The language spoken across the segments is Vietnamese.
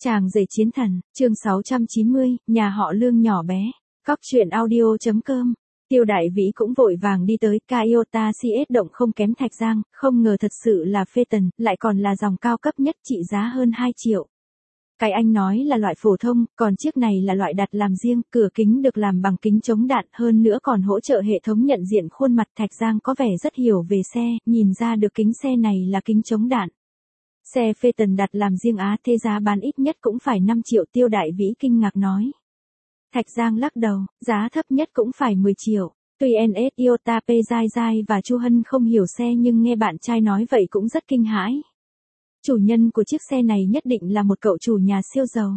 Chàng rể chiến thần, chương 690, nhà họ Lương nhỏ bé. Cóc truyện audio.com. Tiêu Đại Vĩ cũng vội vàng đi tới, Toyota CS động không kém Thạch Giang, không ngờ thật sự là phê tần, lại còn là dòng cao cấp nhất trị giá hơn 2 triệu. Cái anh nói là loại phổ thông, còn chiếc này là loại đặt làm riêng, cửa kính được làm bằng kính chống đạn, hơn nữa còn hỗ trợ hệ thống nhận diện khuôn mặt. Thạch Giang có vẻ rất hiểu về xe, nhìn ra được kính xe này là kính chống đạn. Xe phê tần đặt làm riêng Á, thế giá bán ít nhất cũng phải 5 triệu. Tiêu Đại Vĩ kinh ngạc nói. Thạch Giang lắc đầu, giá thấp nhất cũng phải 10 triệu. Tuy NS Iota P Giai Giai và Chu Hân không hiểu xe nhưng nghe bạn trai nói vậy cũng rất kinh hãi. Chủ nhân của chiếc xe này nhất định là một cậu chủ nhà siêu giàu.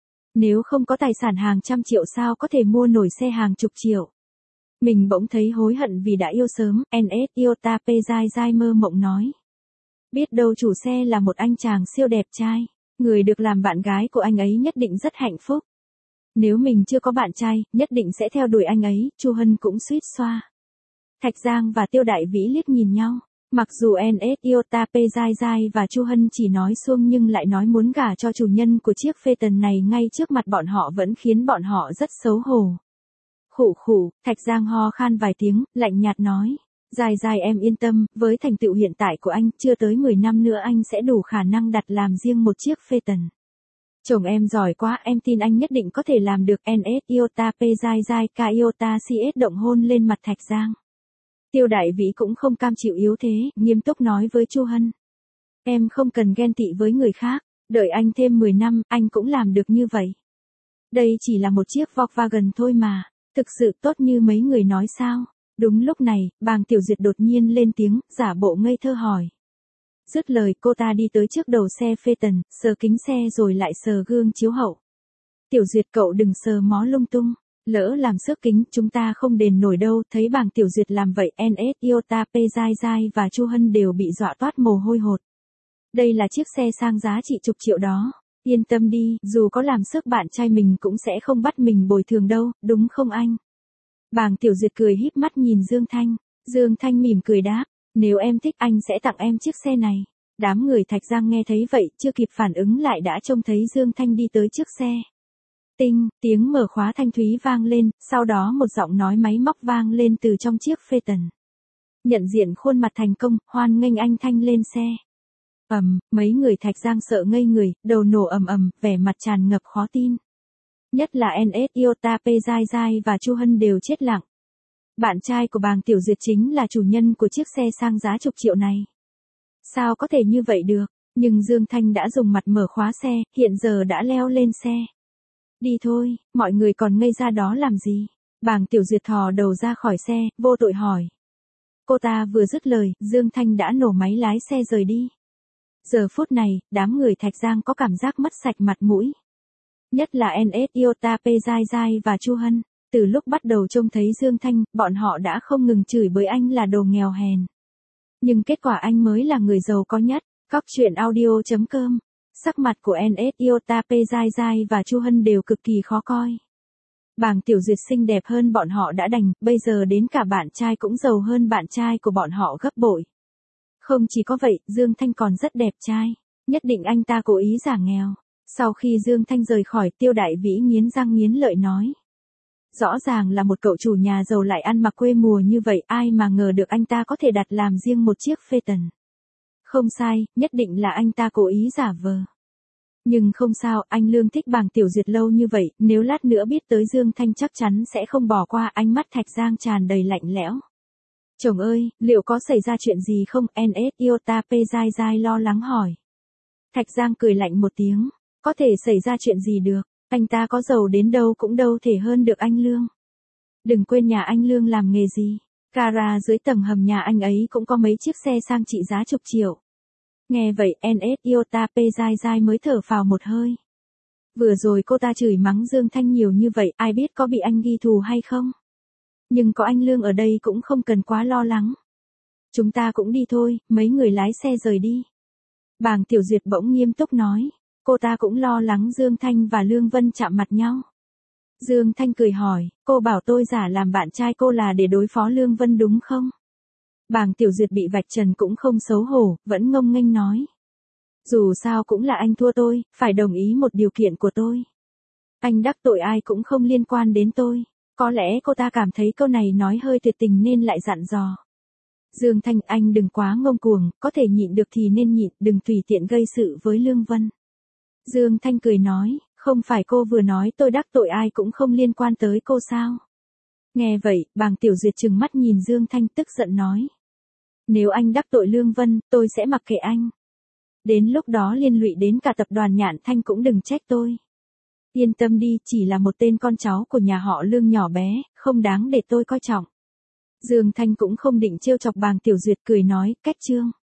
Nếu không có tài sản hàng trăm triệu sao có thể mua nổi xe hàng chục triệu. Mình bỗng thấy hối hận vì đã yêu sớm, NS Iota P Giai Giai mơ mộng nói. Biết đâu chủ xe là một anh chàng siêu đẹp trai, người được làm bạn gái của anh ấy nhất định rất hạnh phúc. Nếu mình chưa có bạn trai, nhất định sẽ theo đuổi anh ấy. Chu Hân cũng suýt xoa. Thạch Giang và Tiêu Đại Vĩ liếc nhìn nhau. Mặc dù NS Iota P Giai Giai và Chu Hân chỉ nói suông nhưng lại nói muốn gả cho chủ nhân của chiếc phê tần này ngay trước mặt bọn họ vẫn khiến bọn họ rất xấu hổ. Khụ khụ, Thạch Giang ho khan vài tiếng, lạnh nhạt nói. Giai Giai em yên tâm, với thành tựu hiện tại của anh, chưa tới 10 năm nữa anh sẽ đủ khả năng đặt làm riêng một chiếc phê tần. Chồng em giỏi quá, em tin anh nhất định có thể làm được. NS Iota P Giai Giai Toyota CS động hôn lên mặt Thạch Giang. Tiêu Đại Vĩ cũng không cam chịu yếu thế, nghiêm túc nói với Chu Hân. Em không cần ghen tị với người khác, đợi anh thêm 10 năm, anh cũng làm được như vậy. Đây chỉ là một chiếc Volkswagen thôi mà, thực sự tốt như mấy người nói sao? Đúng lúc này, Bàng Tiểu Duyệt đột nhiên lên tiếng, giả bộ ngây thơ hỏi. Dứt lời cô ta đi tới trước đầu xe phê tần, sờ kính xe rồi lại sờ gương chiếu hậu. Tiểu Duyệt cậu đừng sờ mó lung tung, lỡ làm xước kính chúng ta không đền nổi đâu. Thấy Bàng Tiểu Duyệt làm vậy, NS Iota P Giai Giai và Chu Hân đều bị dọa toát mồ hôi hột. Đây là chiếc xe sang giá trị chục triệu đó, yên tâm đi, dù có làm xước bạn trai mình cũng sẽ không bắt mình bồi thường đâu, đúng không anh? Bàng Tiểu Duyệt cười híp mắt nhìn Dương Thanh. Dương Thanh mỉm cười đáp, nếu em thích anh sẽ tặng em chiếc xe này. Đám người Thạch Giang nghe thấy vậy, chưa kịp phản ứng lại đã trông thấy Dương Thanh đi tới trước xe. Tinh, tiếng mở khóa thanh thúy vang lên, sau đó một giọng nói máy móc vang lên từ trong chiếc phê tần. Nhận diện khuôn mặt thành công, hoan nghênh anh Thanh lên xe. Mấy người Thạch Giang sợ ngây người, đầu nổ ầm, vẻ mặt tràn ngập khó tin. Nhất là NS Iota P Giai Giai và Chu Hân đều chết lặng. Bạn trai của Bàng Tiểu Duyệt chính là chủ nhân của chiếc xe sang giá chục triệu này. Sao có thể như vậy được? Nhưng Dương Thanh đã dùng mặt mở khóa xe, hiện giờ đã leo lên xe. Đi thôi, mọi người còn ngây ra đó làm gì? Bàng Tiểu Duyệt thò đầu ra khỏi xe, vô tội hỏi. Cô ta vừa dứt lời, Dương Thanh đã nổ máy lái xe rời đi. Giờ phút này, đám người Thạch Giang có cảm giác mất sạch mặt mũi. Nhất là NS Iota P Giai Giai và Chu Hân. Từ lúc bắt đầu trông thấy Dương Thanh, bọn họ đã không ngừng chửi bới anh là đồ nghèo hèn. Nhưng kết quả anh mới là người giàu có nhất. Cóc truyện audio.com. Sắc mặt của NS Iota P Giai Giai và Chu Hân đều cực kỳ khó coi. Bàng Tiểu Duyệt xinh đẹp hơn bọn họ đã đành, bây giờ đến cả bạn trai cũng giàu hơn bạn trai của bọn họ gấp bội. Không chỉ có vậy, Dương Thanh còn rất đẹp trai. Nhất định anh ta cố ý giả nghèo. Sau khi Dương Thanh rời khỏi, Tiêu Đại Vĩ nghiến răng nghiến lợi nói. Rõ ràng là một cậu chủ nhà giàu lại ăn mặc quê mùa như vậy, ai mà ngờ được anh ta có thể đặt làm riêng một chiếc phê tần. Không sai, nhất định là anh ta cố ý giả vờ. Nhưng không sao, anh Lương thích Bàng Tiểu Duyệt lâu như vậy, nếu lát nữa biết tới Dương Thanh chắc chắn sẽ không bỏ qua. Ánh mắt Thạch Giang tràn đầy lạnh lẽo. Chồng ơi, liệu có xảy ra chuyện gì không? NS Iota P Giai Giai lo lắng hỏi. Thạch Giang cười lạnh một tiếng. Có thể xảy ra chuyện gì được, anh ta có giàu đến đâu cũng đâu thể hơn được anh Lương. Đừng quên nhà anh Lương làm nghề gì, gara dưới tầng hầm nhà anh ấy cũng có mấy chiếc xe sang trị giá chục triệu. Nghe vậy NS Iota P Giai Giai mới thở phào một hơi. Vừa rồi cô ta chửi mắng Dương Thanh nhiều như vậy, ai biết có bị anh ghi thù hay không. Nhưng có anh Lương ở đây cũng không cần quá lo lắng. Chúng ta cũng đi thôi, mấy người lái xe rời đi. Bàng Tiểu Duyệt bỗng nghiêm túc nói. Cô ta cũng lo lắng Dương Thanh và Lương Vân chạm mặt nhau. Dương Thanh cười hỏi, cô bảo tôi giả làm bạn trai cô là để đối phó Lương Vân đúng không? Bàng Tiểu Duyệt bị vạch trần cũng không xấu hổ, vẫn ngông nghênh nói. Dù sao cũng là anh thua tôi, phải đồng ý một điều kiện của tôi. Anh đắc tội ai cũng không liên quan đến tôi. Có lẽ cô ta cảm thấy câu này nói hơi tuyệt tình nên lại dặn dò. Dương Thanh, anh đừng quá ngông cuồng, có thể nhịn được thì nên nhịn, đừng tùy tiện gây sự với Lương Vân. Dương Thanh cười nói, không phải cô vừa nói tôi đắc tội ai cũng không liên quan tới cô sao? Nghe vậy, Bàng Tiểu Duyệt trừng mắt nhìn Dương Thanh tức giận nói. Nếu anh đắc tội Lương Vân, tôi sẽ mặc kệ anh. Đến lúc đó liên lụy đến cả tập đoàn Nhạn Thanh cũng đừng trách tôi. Yên tâm đi, chỉ là một tên con cháu của nhà họ Lương nhỏ bé, không đáng để tôi coi trọng. Dương Thanh cũng không định trêu chọc Bàng Tiểu Duyệt, cười nói, cách chương.